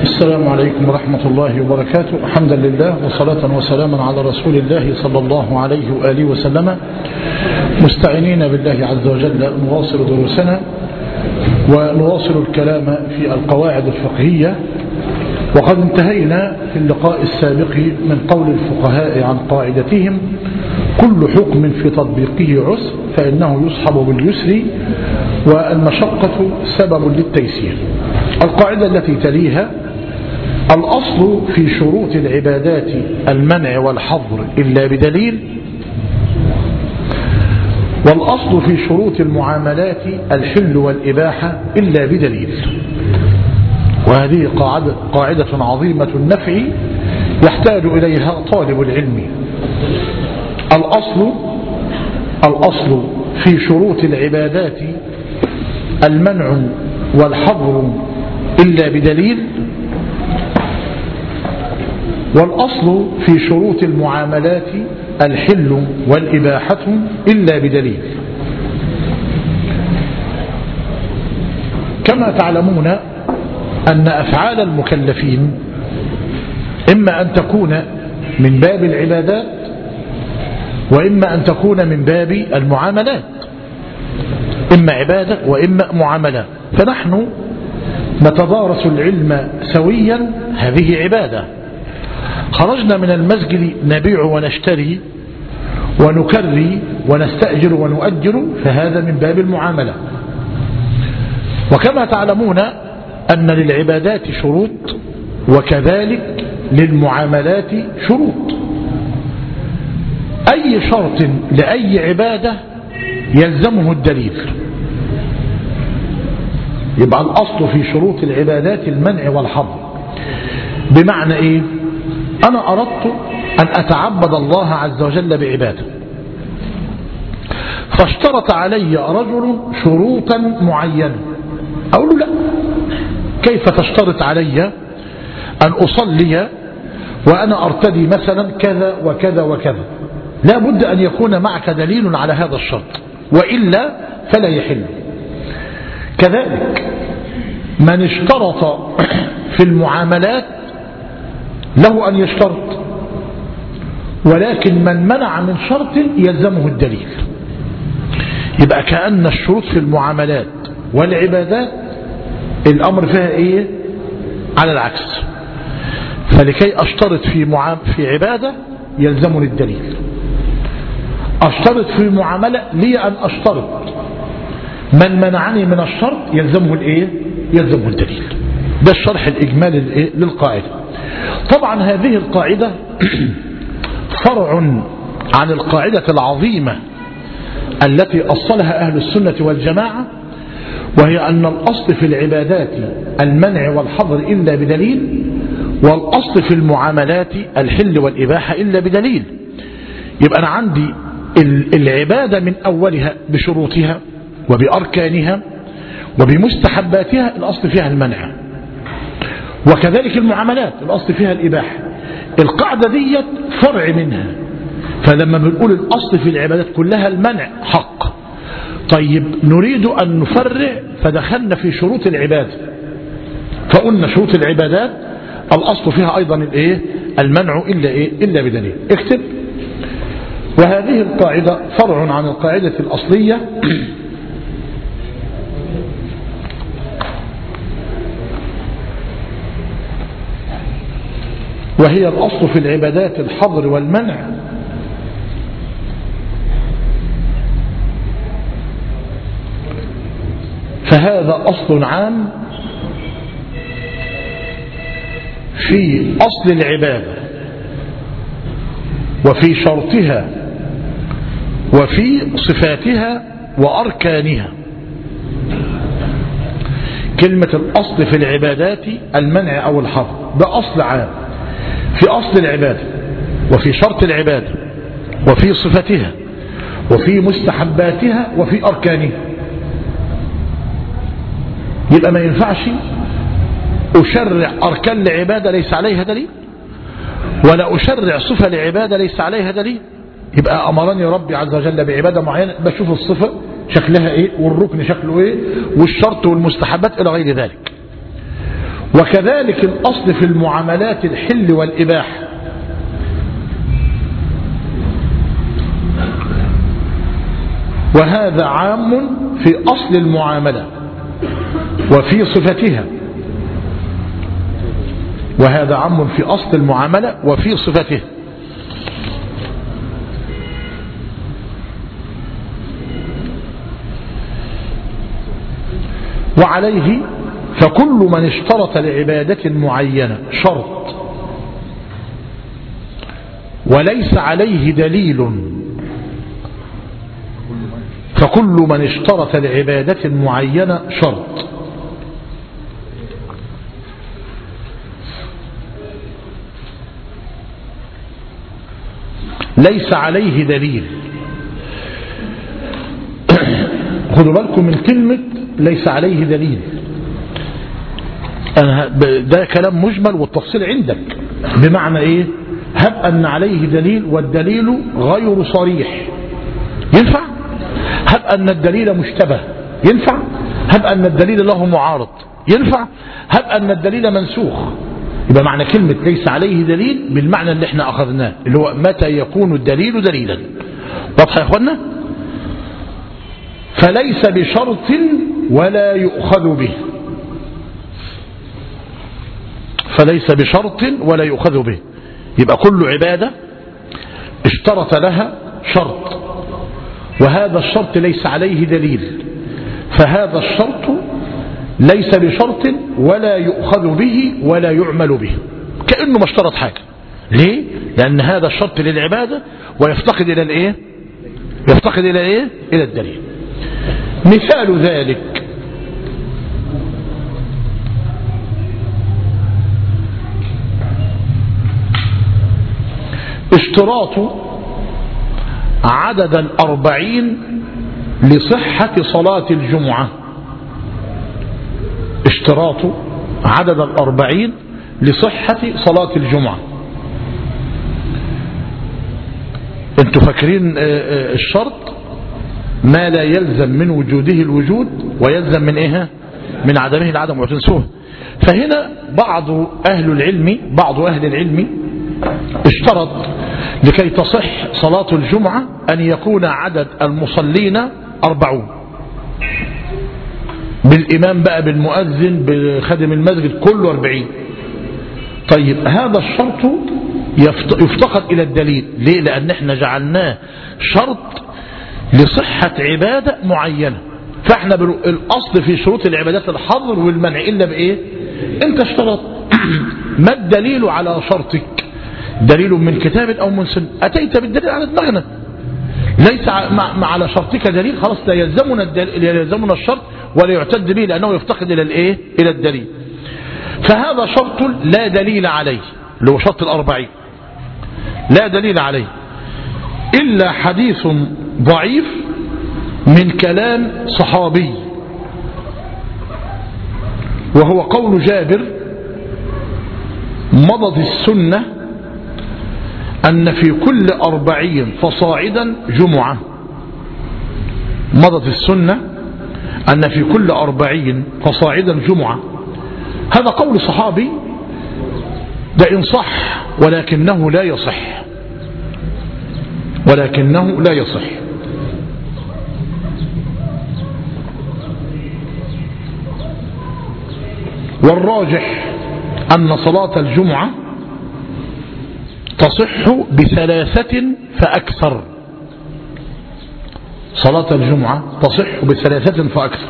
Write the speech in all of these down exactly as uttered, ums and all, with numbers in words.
السلام عليكم ورحمة الله وبركاته. حمدا لله وصلاة وسلاما على رسول الله صلى الله عليه وآله وسلم، مستعينين بالله عز وجل نواصل دروسنا ونواصل الكلام في القواعد الفقهية. وقد انتهينا في اللقاء السابق من قول الفقهاء عن قاعدتهم: كل حكم في تطبيقه عسر فإنه يصحب باليسر والمشقة سبب للتيسير. القاعدة التي تليها: الأصل في شروط العبادات المنع والحظر إلا بدليل، والأصل في شروط المعاملات الحل والإباحة إلا بدليل. وهذه قاعدة, قاعدة عظيمة النفع يحتاج إليها طالب العلم. الأصل الأصل في شروط العبادات المنع والحظر إلا بدليل، والأصل في شروط المعاملات الحل والإباحة إلا بدليل. كما تعلمون أن أفعال المكلفين إما أن تكون من باب العبادات وإما أن تكون من باب المعاملات، إما عبادة وإما معاملات. فنحن نتدارس العلم سويا، هذه عبادة. خرجنا من المسجد نبيع ونشتري ونكري ونستأجر ونؤجر، فهذا من باب المعاملة. وكما تعلمون أن للعبادات شروط وكذلك للمعاملات شروط. أي شرط لأي عبادة يلزمه الدليل. يبقى الأصل في شروط العبادات المنع والحظر. بمعنى إيه؟ أنا أردت أن أتعبد الله عز وجل بعبادة، فاشترط علي رجل شروطا معينة. أقول له: لا، كيف تشترط علي أن أصلي وأنا أرتدي مثلا كذا وكذا وكذا؟ لا بد أن يكون معك دليل على هذا الشرط، وإلا فلا يحل. كذلك من اشترط في المعاملات له أن يشترط، ولكن من منع من شرط يلزمه الدليل. يبقى كأن الشروط في المعاملات والعبادات الأمر فيها إيه؟ على العكس. فلكي أشترط في معام في عبادة يلزمني الدليل، أشترط في معاملة لي أن أشترط، من منعني من الشرط يلزمه الإيه؟ يلزمه الدليل. ده الشرح الإجمالي للقاعدة. طبعا هذه القاعدة فرع عن القاعدة العظيمة التي أصلها أهل السنة والجماعة، وهي أن الأصل في العبادات المنع والحظر إلا بدليل، والأصل في المعاملات الحل والإباحة إلا بدليل. يبقى أنا عندي العبادة من أولها بشروطها وبأركانها وبمستحباتها الأصل فيها المنع، وكذلك المعاملات الأصل فيها الإباحة. القاعدة دي فرع منها. فلما بنقول الأصل في العبادات كلها المنع حق، طيب نريد أن نفرع فدخلنا في شروط العبادة، فقلنا شروط العبادات الأصل فيها أيضا الإيه؟ المنع إلا إيه؟ إلا بدليل. اكتب: وهذه القاعدة فرع عن القاعدة الأصلية وهي الأصل في العبادات الحظر والمنع، فهذا أصل عام في أصل العبادة وفي شرطها وفي صفاتها وأركانها. كلمة الأصل في العبادات المنع أو الحظر ده أصل عام في أصل العبادة وفي شرط العبادة وفي صفتها وفي مستحباتها وفي أركانها. يبقى ما ينفعش أشرع أركان لعبادة ليس عليها دليل، ولا أشرع صفة لعبادة ليس عليها دليل. يبقى أمرني ربي عز وجل بعبادة معينة، بشوف الصفة شكلها إيه والركن شكله إيه والشرط والمستحبات إلى غير ذلك. وكذلك الأصل في المعاملات الحل والإباحة، وهذا عام في أصل المعاملة وفي صفتها، وهذا عام في أصل المعاملة وفي صفتها. وعليه فكل من اشترط لعبادة معينة شرط وليس عليه دليل، فكل من اشترط لعبادة معينة شرط ليس عليه دليل. خذوا بالكم من كلمة ليس عليه دليل، أنا ده كلام مجمل والتفصيل عندك. بمعنى ايه؟ هب أن عليه دليل والدليل غير صريح، ينفع؟ هب أن الدليل مشتبه، ينفع؟ هب أن الدليل له معارض، ينفع؟ هب أن الدليل منسوخ. يبقى معنى كلمة ليس عليه دليل بالمعنى اللي احنا أخذناه، اللي هو متى يكون الدليل دليلا. واضح يا أخوانا؟ فليس بشرط ولا يؤخذ به، فليس بشرط ولا يؤخذ به. يبقى كل عبادة اشترط لها شرط، وهذا الشرط ليس عليه دليل، فهذا الشرط ليس بشرط ولا يؤخذ به ولا يعمل به، كأنه ما اشترط حاجة. ليه؟ لأن هذا الشرط للعبادة ويفتقد إلى الإيه؟ يفتقد إلى إيه؟ إلى الدليل. مثال ذلك اشتراط عدد الأربعين لصحة صلاة الجمعة، اشتراط عدد الأربعين لصحة صلاة الجمعة. انتوا فاكرين الشرط ما لا يلزم من وجوده الوجود ويلزم من ايه؟ من عدمه العدم، وتنسوه. فهنا بعض أهل العلم بعض أهل العلم اشترط لكي تصح صلاة الجمعة أن يكون عدد المصلين أربعون، بالإمام بقى بالمؤذن بخادم المسجد كله أربعين. طيب هذا الشرط يفتقد إلى الدليل. ليه؟ لأن احنا جعلناه شرط لصحة عبادة معينة، فاحنا الأصل في شروط العبادات الحظر والمنع إلا بإيه؟ انت اشترط. ما الدليل على شرطك؟ دليل من كتاب أو من سنة، أتيت بالدليل على دماغنا. ليس مع على شرطك دليل، خلاص لا يلزمنا الدليل، يلزمنا الشرط ولا يعتد به لأنه يفتقد إلى الإيه؟ إلى الدليل. فهذا شرط لا دليل عليه، اللي هو شرط الأربعين، لا دليل عليه إلا حديث ضعيف من كلام صحابي، وهو قول جابر: مضت السنة أن في كل أربعين فصاعدا جمعة. مضت السنة أن في كل أربعين فصاعدا جمعة. هذا قول صحابي، ده إن صح ولكنه لا يصح، ولكنه لا يصح. والراجح أن صلاة الجمعة تصح بثلاثة فأكثر، صلاة الجمعة تصح بثلاثة فأكثر.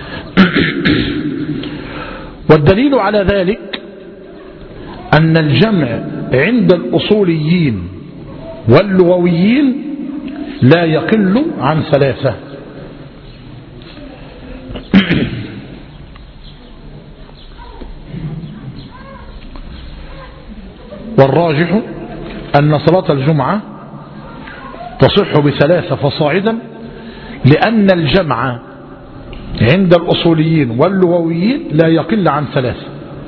والدليل على ذلك أن الجمع عند الأصوليين واللغويين لا يقل عن ثلاثة. والراجح أن صلاة الجمعة تصح بثلاثة فصاعدا، لأن الجمع عند الأصوليين واللغويين لا يقل عن ثلاثة.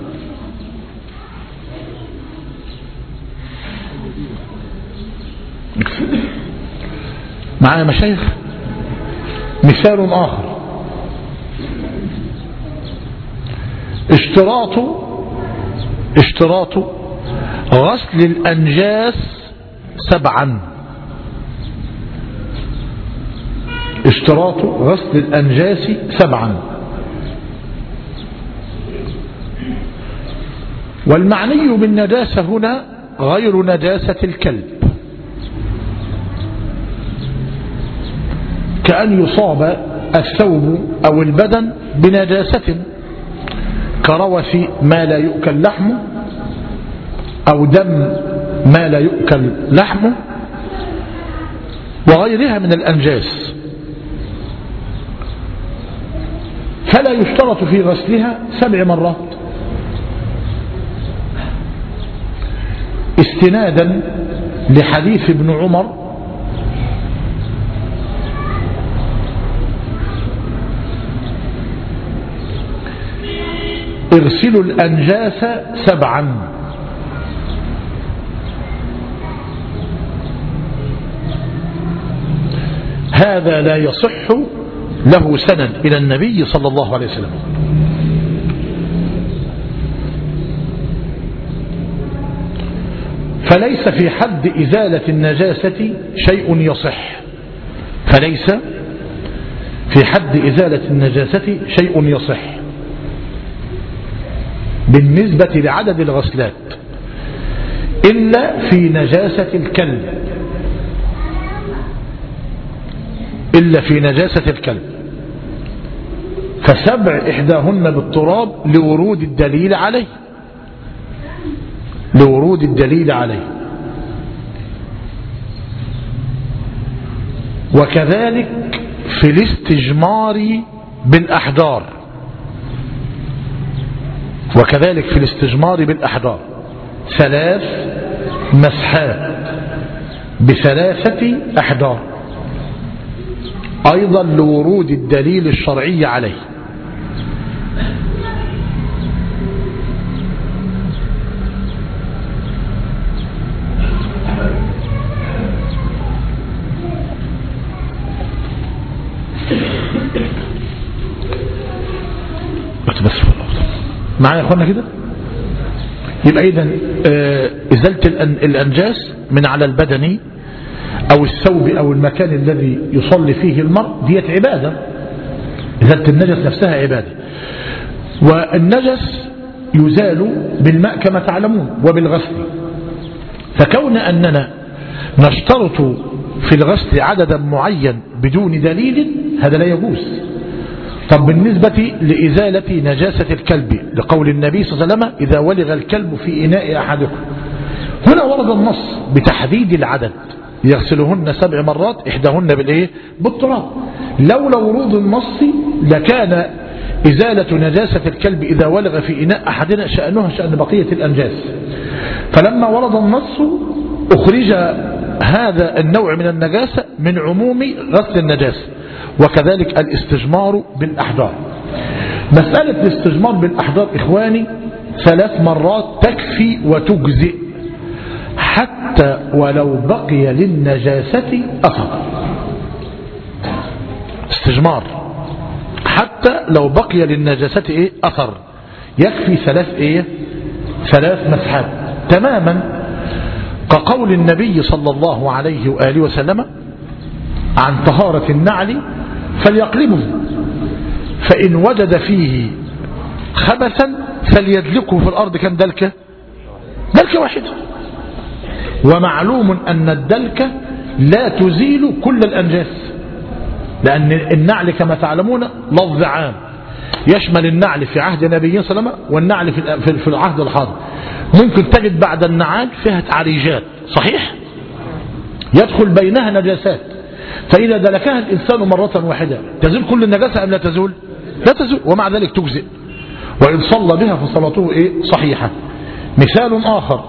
معايا مشايخ؟ مثال آخر: اشتراط اشتراط غسل الأنجاس سبعا. اشتراط غسل الأنجاس سبعا. والمعني بالنجاسة هنا غير نجاسة الكلب، كأن يصاب الثوب أو البدن بنجاسة كروث ما لا يؤكل لحمه أو دم ما لا يؤكل لحمه وغيرها من الأنجاس، فلا يشترط في غسلها سبع مرات، استنادا لحديث ابن عمر اغسلوا الأنجاس سبعا. هذا لا يصح له سند إلى النبي صلى الله عليه وسلم. فليس في حد إزالة النجاسة شيء يصح، فليس في حد إزالة النجاسة شيء يصح بالنسبة لعدد الغسلات إلا في نجاسة الكلب، إلا في نجاسة الكلب، فسبع إحداهن بالتراب لورود الدليل عليه، لورود الدليل عليه. وكذلك في الاستجمار بالأحجار، وكذلك في الاستجمار بالأحجار ثلاث مسحات بثلاثة أحجار أيضا لورود الدليل الشرعي عليه. بس معايا يا اخوانا كده؟ يبقى اذا ازالة الانجاس من على البدن او الثوب او المكان الذي يصلي فيه المرء ديت عبادة، ازالة النجس نفسها عبادة. والنجس يزال بالماء كما تعلمون وبالغسل، فكون اننا نشترط في الغسل عددا معين بدون دليل هذا لا يجوز. طب بالنسبة لإزالة نجاسة الكلب لقول النبي صلى الله عليه وسلم إذا ولغ الكلب في إناء أحدكم، هنا ورد النص بتحديد العدد يغسلهن سبع مرات إحداهن بالإيه؟ بالتراب. لولا ورود النص لكان إزالة نجاسة الكلب إذا ولغ في إناء أحدنا شأنها شأن بقية الأنجاس، فلما ورد النص أخرج هذا النوع من النجاسة من عموم غسل النجاسة. وكذلك الاستجمار بالأحجار. مسألة الاستجمار بالأحجار إخواني ثلاث مرات تكفي وتجزئ حتى ولو بقي للنجاسة أثر. استجمار حتى لو بقي للنجاسة إيه؟ أثر، يكفي ثلاث إيه؟ ثلاث مسحات تماما، كقول النبي صلى الله عليه وآله وسلم عن طهارة النعل فليقلبه فإن وجد فيه خبثا فليدلكه في الأرض كم دلكة؟ دلكة واحدة. ومعلوم أن الدلكة لا تزيل كل الأنجاس، لأن النعل كما تعلمون لفظ عام يشمل النعل في عهد النبي صلى الله عليه وسلم والنعل في العهد الحاضر. ممكن تجد بعد النعال فيها تعريجات صحيح يدخل بينها نجاسات، فإذا دلكها الإنسان مرة واحدة تزول كل النجاسة أم لا تزول؟ لا تزول، ومع ذلك تجزئ، وإن صلى بها فصلاته إيه؟ صحيحة. مثال آخر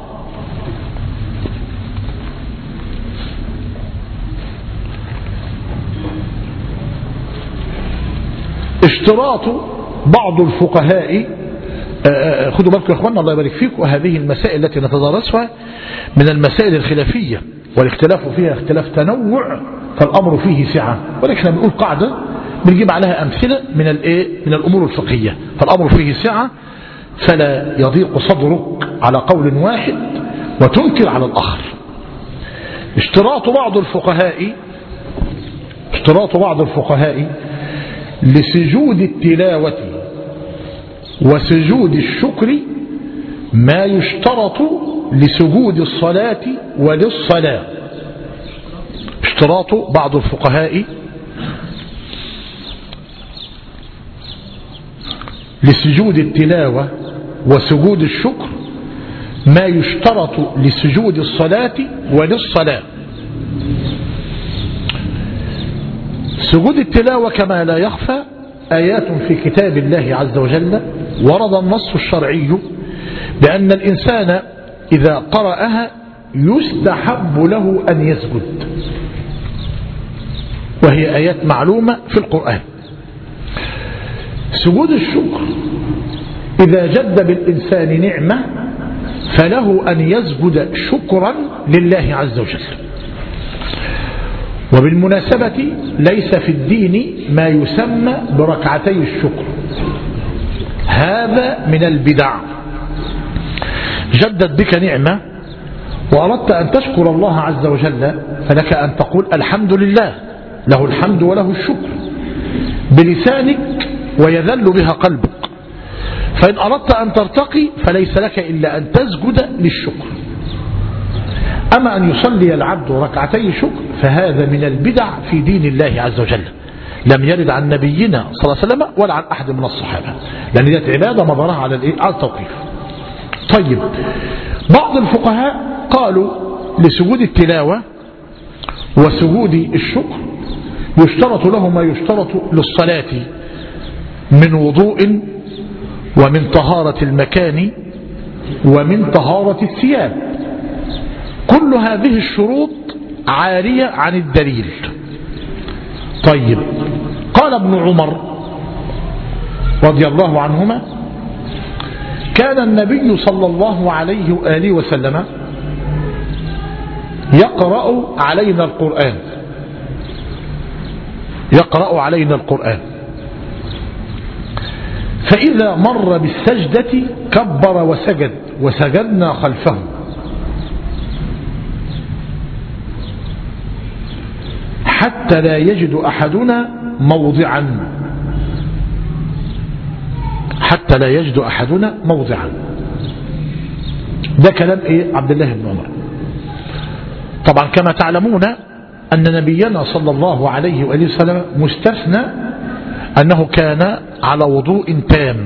اشتراط بعض الفقهاء، خذوا بالكم يا اخوانا الله يبارك فيكم، وهذه المسائل التي نتدارسها من المسائل الخلافية والاختلاف فيها اختلاف تنوع، فالأمر فيه سعة، ولكن احنا بنقول قاعدة بنجيب عليها أمثلة من الايه من الأمور الفقهية، فالأمر فيه سعة فلا يضيق صدرك على قول واحد وتنكر على الآخر. اشتراط بعض الفقهاء اشتراط بعض الفقهاء لسجود التلاوة وسجود الشكر ما يشترط لسجود الصلاة وللصلاة. اشتراط بعض الفقهاء لسجود التلاوة وسجود الشكر ما يشترط لسجود الصلاة وللصلاة. سجود التلاوة كما لا يخفى آيات في كتاب الله عز وجل ورد النص الشرعي بأن الإنسان إذا قرأها يستحب له أن يسجد، وهي آيات معلومة في القرآن. سجود الشكر إذا جد بالإنسان نعمة فله أن يسجد شكرا لله عز وجل. وبالمناسبة ليس في الدين ما يسمى بركعتي الشكر، هذا من البدع. جدت بك نعمة وأردت أن تشكر الله عز وجل فلك أن تقول الحمد لله، له الحمد وله الشكر بلسانك ويذل بها قلبك. فإن أردت أن ترتقي فليس لك إلا أن تسجد للشكر. أما أن يصلي العبد ركعتي شكر فهذا من البدع في دين الله عز وجل، لم يرد عن نبينا صلى الله عليه وسلم ولا عن أحد من الصحابة، لأن دي عبادة مضرها على على التوقيف. طيب، بعض الفقهاء قالوا لسجود التلاوة وسجود الشكر يشترط له ما يشترط للصلاة من وضوء ومن طهارة المكان ومن طهارة الثياب. كل هذه الشروط عارية عن الدليل. طيب، قال ابن عمر رضي الله عنهما كان النبي صلى الله عليه وآله وسلم يقرأ علينا القرآن يقرأ علينا القرآن فإذا مر بالسجدة كبر وسجد وسجدنا خلفه حتى لا يجد أحدنا موضعا حتى لا يجد أحدنا موضعا. ده كلام إيه؟ عبد الله بن عمر. طبعا كما تعلمون أن نبينا صلى الله عليه وآله وسلم مستثنى أنه كان على وضوء تام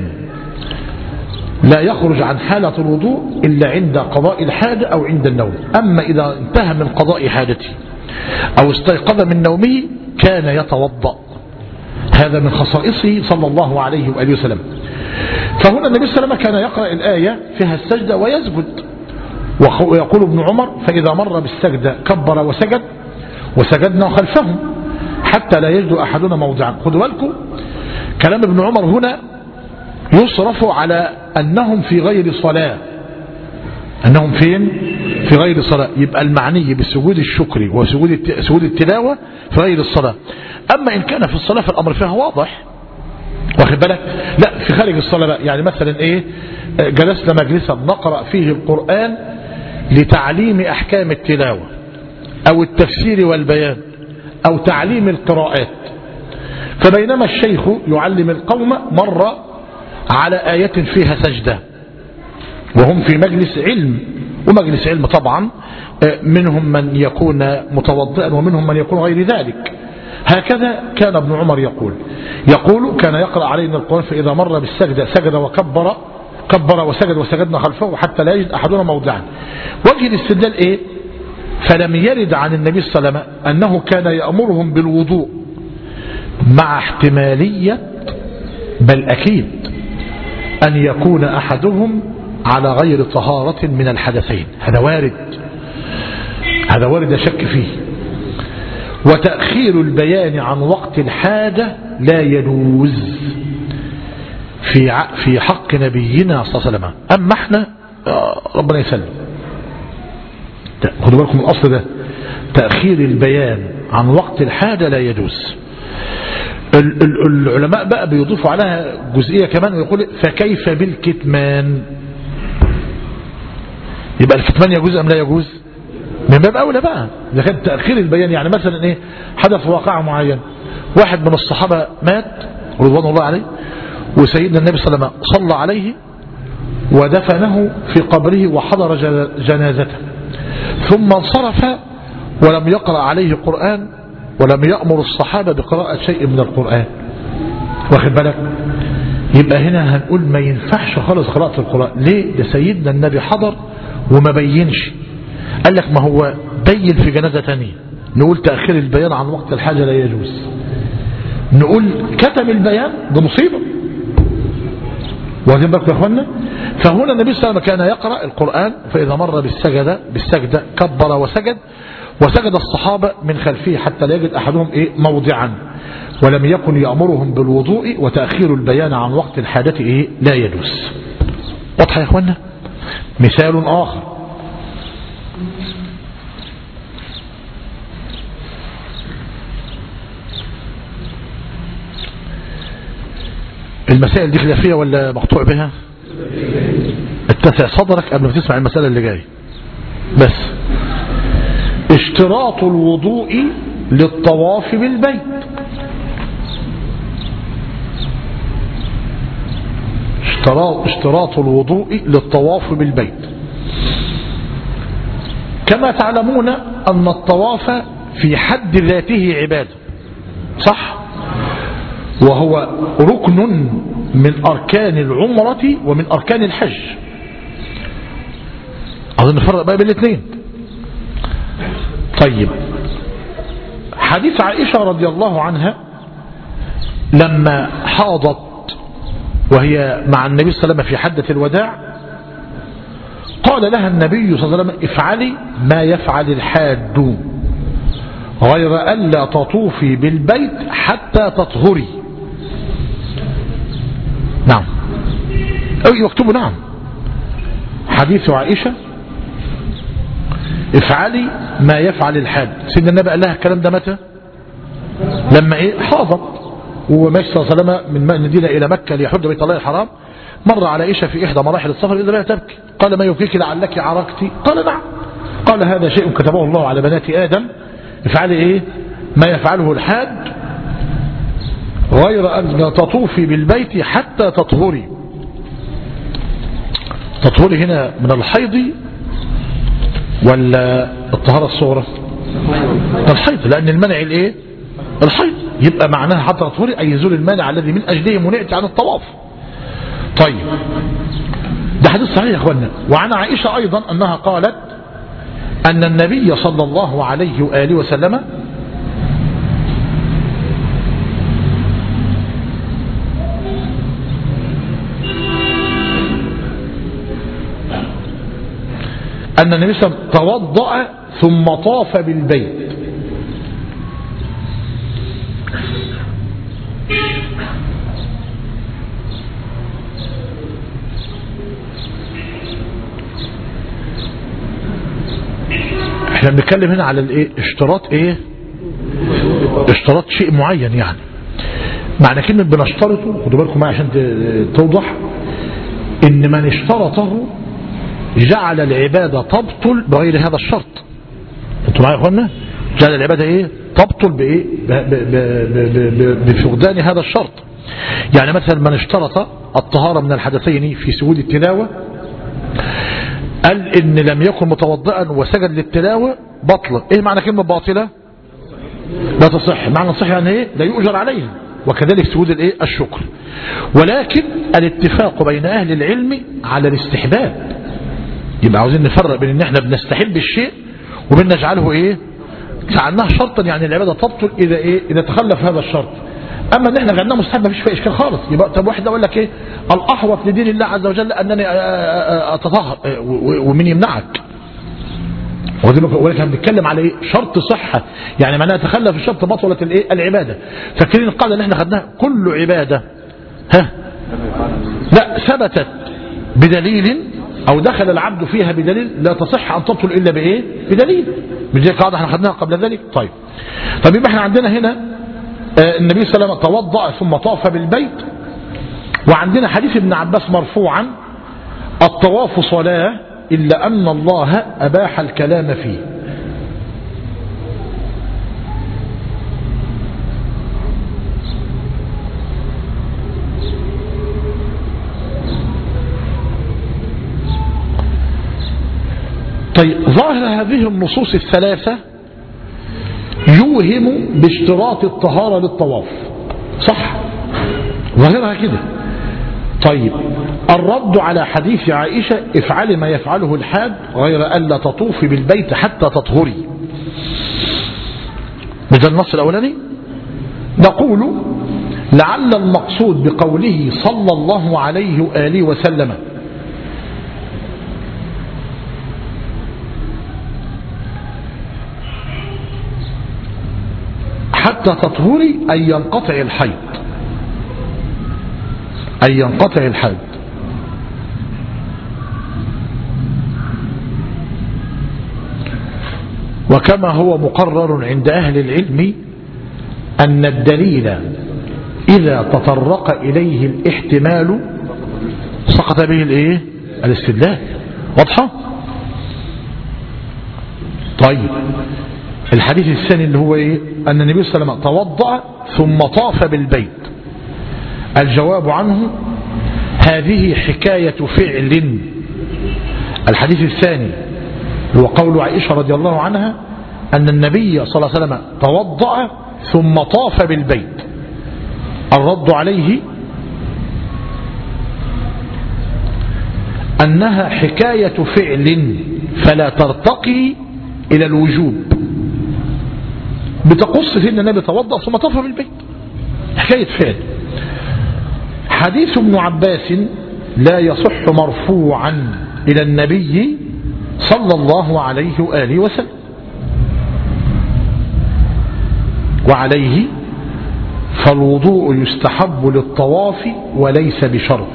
لا يخرج عن حالة الوضوء إلا عند قضاء الحاجة أو عند النوم. أما إذا انتهى من قضاء حاجته أو استيقظ من نومه كان يتوضأ. هذا من خصائصه صلى الله عليه وآله وسلم. فهنا النبي صلى الله عليه وسلم كان يقرأ الآية فيها السجدة ويسجد، ويقول ابن عمر فإذا مر بالسجدة كبر وسجد وسجدنا خلفه حتى لا يجد أحدنا موضعا. خذوا بالكم كلام ابن عمر هنا يصرف على أنهم في غير صلاة. أنهم فين؟ في غير الصلاة. يبقى المعني بالسجود الشكري وسجود سجود التلاوة في غير الصلاة. أما إن كان في الصلاة فالأمر فيها واضح، واخد بالك؟ لا، في خارج الصلاة بقى. يعني مثلا إيه، جلسنا مجلسا نقرأ فيه القرآن لتعليم أحكام التلاوة أو التفسير والبيان أو تعليم القراءات، فبينما الشيخ يعلم القوم مر على آية فيها سجدة وهم في مجلس علم، ومجلس علم طبعا منهم من يكون متوضئا ومنهم من يكون غير ذلك. هكذا كان ابن عمر يقول يقول كان يقرأ علينا القرآن فإذا مر بالسجدة سجد وكبر كبر وسجد وسجدنا خلفه حتى لا يجد أحدنا موضعا. وجه الاستدلال إيه؟ فلم يرد عن النبي صلى الله عليه وسلم أنه كان يأمرهم بالوضوء مع احتمالية، بل أكيد، أن يكون أحدهم على غير طهارة من الحدثين. هذا وارد هذا وارد شك فيه. وتأخير البيان عن وقت الحاجة لا يجوز في في حق نبينا صلى الله عليه وسلم. أما احنا ربنا يسلم. خدوا بالكم الأصل ده، تأخير البيان عن وقت الحاجة لا يجوز. العلماء بقى بيضيفوا عليها جزئية كمان ويقول فكيف بالكتمان؟ يبقى الكتمان يجوز أم لا يجوز؟ من باب أولى بقى إذا كان تأخير البيان. يعني مثلا إيه، حدث واقعة معين، واحد من الصحابة مات رضوان الله عليه، وسيدنا النبي صلى الله عليه وسلم صلى عليه ودفنه في قبره وحضر جنازته، ثم انصرف ولم يقرأ عليه قرآن ولم يأمر الصحابة بقراءة شيء من القرآن. واخد بالك؟ يبقى هنا هنقول ما ينفعش خالص قراءة القرآن. ليه؟ ده سيدنا النبي حضر وما بينش. قال لك ما هو بين في جنازة تانية، نقول تأخير البيان عن وقت الحاجة لا يجوز. نقول كتم البيان، ده مصيبة. واخدين بالكم يا اخوانا؟ فهنا النبي صلى الله عليه وسلم كان يقرأ القرآن، فإذا مر بالسجدة بالسجدة كبر وسجد، وسجد الصحابة من خلفه حتى لا يجد أحدهم إيه موضعا، ولم يكن يأمرهم بالوضوء، وتأخير البيان عن وقت الحاجة إيه لا يجوز. واضح يا اخوانا؟ مثال آخر، المسائل دي خلافية ولا مقطوع بها؟ اتسع صدرك قبل ما تسمع المسألة اللي جاية. بس اشتراط الوضوء للطواف بالبيت. اشتراط, اشتراط الوضوء للطواف بالبيت. كما تعلمون أن الطواف في حد ذاته عبادة، صح؟ وهو ركن من أركان العمرة ومن أركان الحج. أظن نفرق بقى بين الاثنين. طيب، حديث عائشة رضي الله عنها لما حاضت وهي مع النبي صلى الله عليه وسلم في حدة الوداع، قال لها النبي صلى الله عليه وسلم افعلي ما يفعل الحاج غير ألا تطوفي بالبيت حتى تطهري. نعم، أو يكتبوا نعم، حديث عائشة افعلي ما يفعل الحاج. سيدنا النبي قال لها الكلام ده متى؟ لما ايه حاضت ومشى صلى الله عليه وسلم من المدينة إلى مكة ليحج بيت الله الحرام، مر على عائشة في إحدى مراحل السفر إذا بها تبكي، قال ما يبكيك لعلك عرقتي؟ قال نعم. قال هذا شيء كتبه الله على بنات آدم، افعلي ايه ما يفعله الحاج غير أن تطوفي بالبيت حتى تطهري. تطهري هنا من الحيض ولا الطهارة الصغرى؟ الحيض، لأن المنع الايه الحيض، يبقى معناها حتى تطهري أي يزول المانع الذي من أجله منعت عن الطواف. طيب، ده حديث صحيح يا اخوانا. وعن عائشة أيضا أنها قالت أن النبي صلى الله عليه وآله وسلم أن النبي صلى الله عليه وسلم توضأ ثم طاف بالبيت. احنا بنتكلم هنا على الايه اشتراط ايه اشتراط شيء معين. يعني معنى كلمة بنشترطه، خدوا بالكم معايا عشان توضح، ان من اشترطه جعل العبادة تبطل بغير هذا الشرط. انتوا معايا يا اخوانا؟ جعل العبادة ايه تبطل بايه بفقدان هذا الشرط. يعني مثلا من اشترط الطهارة من الحدثين في سجود التلاوة، قال ان لم يكن متوضئا وسجد للتلاوة بطل. ايه معنى كلمة باطلة؟ لا تصح. معنى صح يعني ايه؟ لا يؤجر عليها. وكذلك سجود الايه الشكر. ولكن الاتفاق بين اهل العلم على الاستحباب. يبقى عاوزين نفرق بين ان احنا بنستحب الشيء وبين نجعله ايه جعلناه شرطا، يعني العبادة تبطل اذا ايه اذا تخلف هذا الشرط. اما ان احنا جعلناه مستحب مفيش فيه اشكال خالص. يبقى طب واحد يقول لك ايه الاحوط لدين الله عز وجل انني اتطهر، ومن يمنعك؟ ولكن بنتكلم على ايه شرط صحة، يعني معناها تخلف الشرط بطلت الايه العبادة. فاكرين القاعدة اللي احنا خدناها كل عبادة ها لا ثبتت بدليل او دخل العبد فيها بدليل لا تصح ان تبطل الا بايه بدليل. مش دي قاعدة احنا خدناها قبل ذلك؟ طيب طب يبقى احنا عندنا هنا النبي صلى الله عليه وسلم توضأ ثم طاف بالبيت. وعندنا حديث ابن عباس مرفوعا: الطواف صلاة إلا أن الله أباح الكلام فيه. طيب، ظاهر هذه النصوص الثلاثة يوهم باشتراط الطهارة للطواف، صح؟ ظاهرها كده. طيب، الرد على حديث عائشة: افعلي ما يفعله الحاج غير ألا تطوفي بالبيت حتى تطهري. مثل النص الأولاني نقول: لعل المقصود بقوله صلى الله عليه وآله وسلم حتى تطهري أن ينقطع الحيض، أن ينقطع الحيض. وكما هو مقرر عند أهل العلم أن الدليل إذا تطرق إليه الاحتمال سقط به الايه؟ الاستدلال. واضحة؟ طيب، الحديث الثاني اللي هو ايه؟ أن النبي صلى الله عليه وسلم توضأ ثم طاف بالبيت. الجواب عنه: هذه حكاية فعل. الحديث الثاني هو قول عائشة رضي الله عنها أن النبي صلى الله عليه وسلم توضأ ثم طاف بالبيت. الرد عليه أنها حكاية فعل فلا ترتقي إلى الوجوب، بتقص في أن النبي توضأ ثم طاف بالبيت، حكاية فعل. حديث ابن عباس لا يصح مرفوعا إلى النبي صلى الله عليه وآله وسلم. وعليه فالوضوء يستحب للطواف وليس بشرط.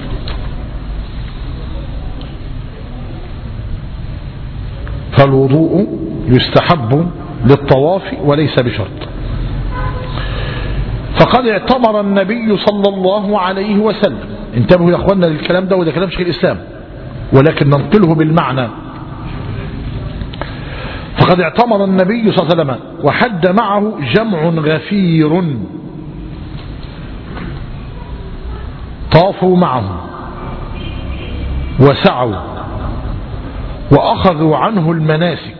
فالوضوء يستحب للطواف وليس بشرط. فقد اعتمر النبي صلى الله عليه وسلم، انتبهوا يا اخوانا للكلام ده، وده كلام شيخ الإسلام ولكن ننقله بالمعنى. فقد اعتمر النبي صلى الله عليه وسلم وحج معه جمع غفير طافوا معه وسعوا وأخذوا عنه المناسك.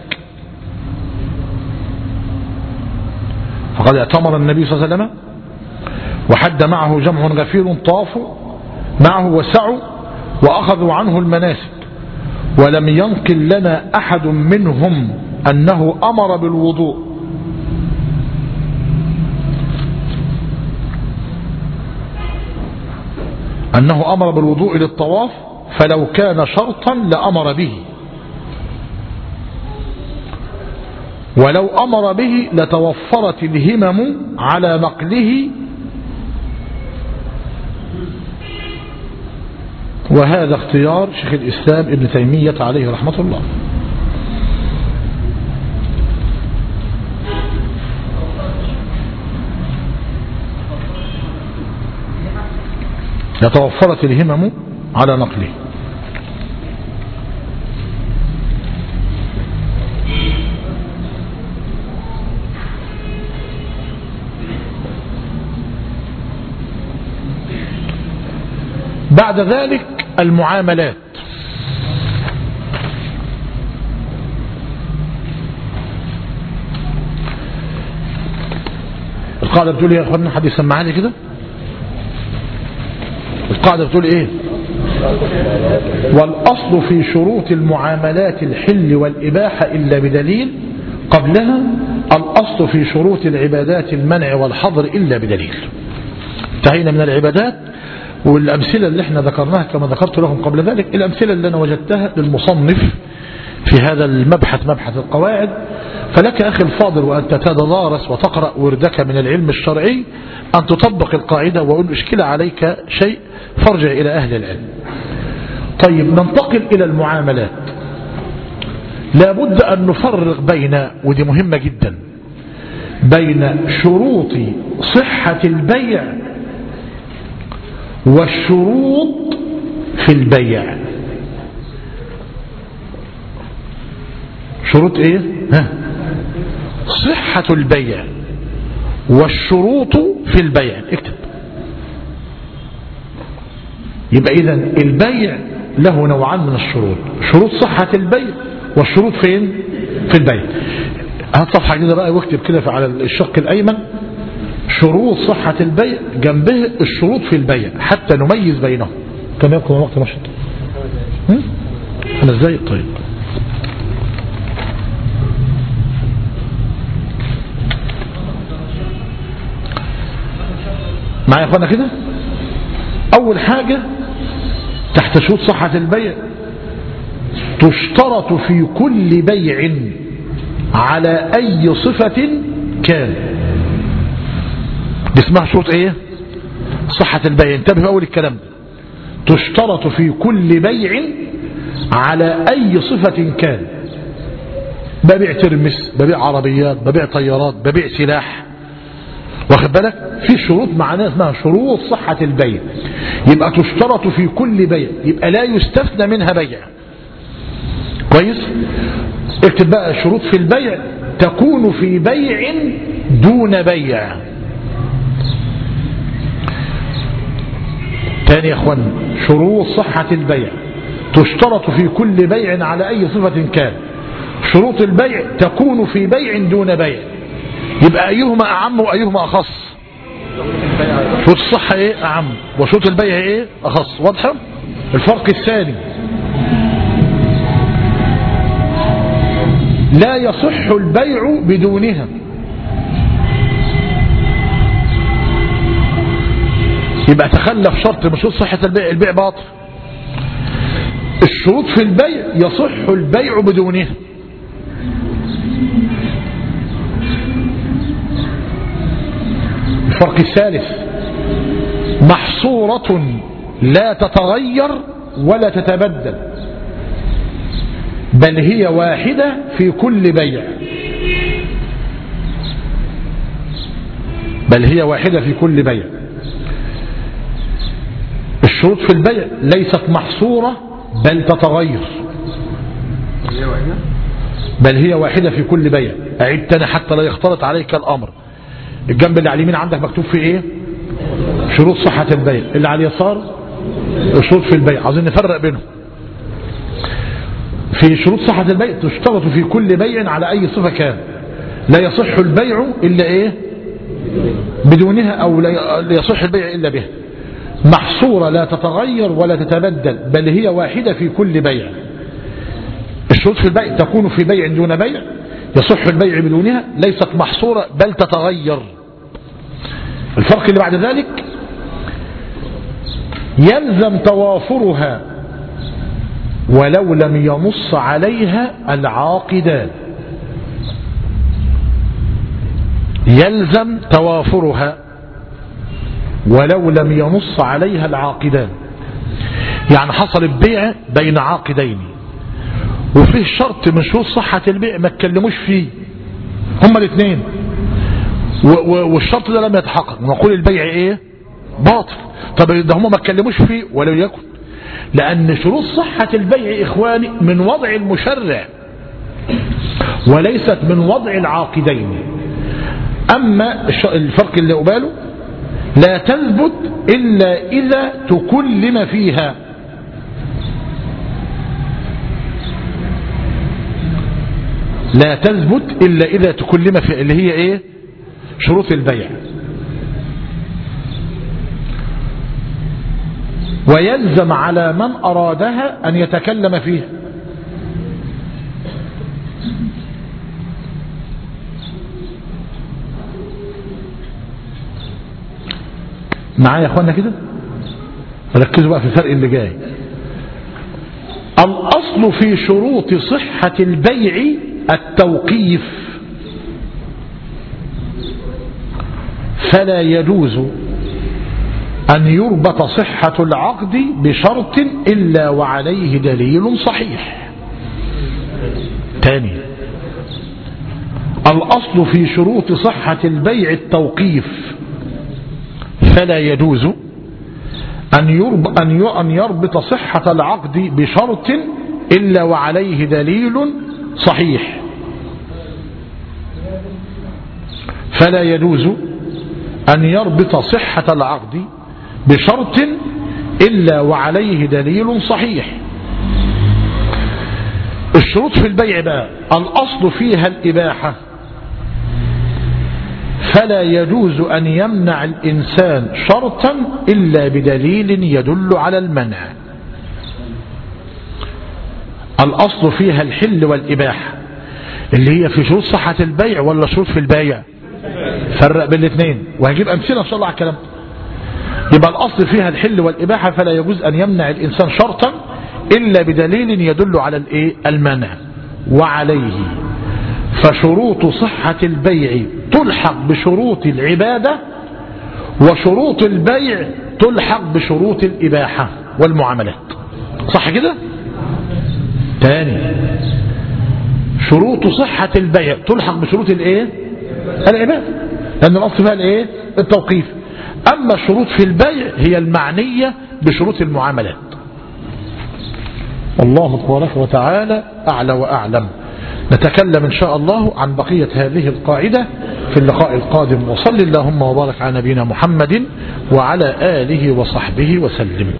فقد اعتمر النبي صلى الله عليه وسلم وحج معه جمع غفير طافوا معه وسعوا وأخذوا عنه المناسك، ولم ينقل لنا أحد منهم أنه أمر بالوضوء. أنه أمر بالوضوء للطواف، فلو كان شرطا لأمر به، ولو أمر به لتوفرت الهمم على نقله، وهذا اختيار شيخ الإسلام ابن تيمية عليه رحمة الله. لتوفرت الهمم على نقله. بعد ذلك المعاملات. القاعدة بتقول ايه يا اخوانا؟ حد يسمعها لي كده؟ القاعدة بتقول ايه؟ والأصل في شروط المعاملات الحل والإباحة إلا بدليل، قبلها الأصل في شروط العبادات المنع والحظر إلا بدليل. انتهينا من العبادات، والأمثلة اللي احنا ذكرناها كما ذكرت لكم قبل ذلك، الأمثلة اللي أنا وجدتها للمصنف في هذا المبحث، مبحث القواعد. فلك أخي الفاضل وأن تتدارس وتقرأ وردك من العلم الشرعي أن تطبق القاعدة، وإن أشكل عليك شيء فارجع إلى أهل العلم. طيب، ننتقل إلى المعاملات. لابد أن نفرق بين، ودي مهمة جدا، بين شروط صحة البيع والشروط في البيع. شروط ايه؟ ها؟ صحة البيع والشروط في البيع. اكتب. يبقى إذن البيع له نوعان من الشروط، شروط صحة البيع والشروط فين؟ في البيع. هات صفحة جديدة بقى واكتب كده على الشق الأيمن شروط صحة البيع جنبه الشروط في البيع حتى نميز بينهم. كم يبقى وقت نشط؟ أنا ازاي؟ طيب معايا يا اخوانا كده. أول حاجة تحت شروط صحة البيع تشترط في كل بيع على أي صفة كان. دي اسمها شروط ايه؟ صحة البيع. انتبه أول الكلام. تشترط في كل بيع على أي صفة كان. ببيع ترمس، ببيع عربيات، ببيع طيارات، ببيع سلاح، واخد بالك؟ في شروط معناها اسمها شروط صحة البيع. يبقى تشترط في كل بيع، يبقى لا يستثنى منها بيع. كويس؟ اكتب بقى شروط في البيع تكون في بيع دون بيع. تاني يا اخوان، شروط صحة البيع تشترط في كل بيع على أي صفة كان. شروط البيع تكون في بيع دون بيع. يبقى أيهما أعم وأيهما أخص؟ شروط الصحة إيه؟ أعم، وشروط البيع إيه؟ أخص. واضحة؟ الفرق الثاني، لا يصح البيع بدونها. يبقى تخلف شرط من شروط صحة البيع، البيع باطل. الشروط في البيع يصح البيع بدونها. الفرق الثالث، محصورة لا تتغير ولا تتبدل، بل هي واحدة في كل بيع. بل هي واحدة في كل بيع. الشروط في البيع ليست محصورة بل تتغير، بل هي واحدة في كل بيع. أعيد تاني حتى لا يختلط عليك الأمر. الجنب اللي على اليمين عندك مكتوب فيه ايه؟ شروط صحة البيع. اللي على اليسار شروط في البيع. عايزين نفرق بينهم. في شروط صحة البيع تشترط في كل بيع على أي صفة كان. لا يصح البيع إلا إيه؟ بدونها، أو لا يصح البيع إلا بها. محصورة لا تتغير ولا تتبدل، بل هي واحدة في كل بيع. الشروط في البيع تكون في بيع دون بيع، يصح البيع بدونها، ليست محصورة بل تتغير. الفرق اللي بعد ذلك، يلزم توافرها ولو لم ينص عليها العاقدان. يلزم توافرها ولو لم ينص عليها العاقدان. يعني حصل البيع بين عاقدين وفيه شرط من شروط صحة البيع ما تكلموش فيه هما الاثنين، والشرط ده لم يتحقق، نقول البيع ايه؟ باطل. طب ده هما ما تكلموش فيه ولو يكن، لأن شروط صحة البيع إخواني من وضع المشرع وليست من وضع العاقدين. أما الفرق اللي قباله، لا تثبت إلا إذا تكلم فيها. لا تثبت إلا إذا تكلم فيها، اللي هي إيه؟ شروط البيع. ويلزم على من أرادها أن يتكلم فيها. معايا يا اخوانا كده؟ ركزوا بقى في الفرق اللي جاي. الأصل في شروط صحة البيع التوقيف، فلا يجوز أن يربط صحة العقد بشرط إلا وعليه دليل صحيح. تاني، الأصل في شروط صحة البيع التوقيف، فلا يجوز أن يربط صحة العقد بشرط إلا وعليه دليل صحيح. فلا يجوز أن يربط صحة العقد بشرط إلا وعليه دليل صحيح. الشروط في البيع بقى الأصل فيها الإباحة، فلا يجوز أن يمنع الإنسان شرطا إلا بدليل يدل على المنع. الأصل فيها الحل والإباحة اللي هي في شروط صحة البيع ولا شروط في البيع؟ فرق بين الاثنين وهجيب أمثلة إن شاء الله على الكلام. يبقى الأصل فيها الحل والإباحة فلا يجوز أن يمنع الإنسان شرطا إلا بدليل يدل على الإيه؟ المنع. وعليه فشروط صحة البيع تلحق بشروط العبادة، وشروط البيع تلحق بشروط الإباحة والمعاملات. صح كده؟ تاني، شروط صحة البيع تلحق بشروط الايه؟ العبادة، لأن الأصل فيها الايه؟ التوقيف. أما الشروط في البيع هي المعنية بشروط المعاملات. الله تبارك وتعالى أعلى وأعلم. نتكلم إن شاء الله عن بقية هذه القاعدة في اللقاء القادم، وصل اللهم وبارك على نبينا محمد وعلى آله وصحبه وسلم.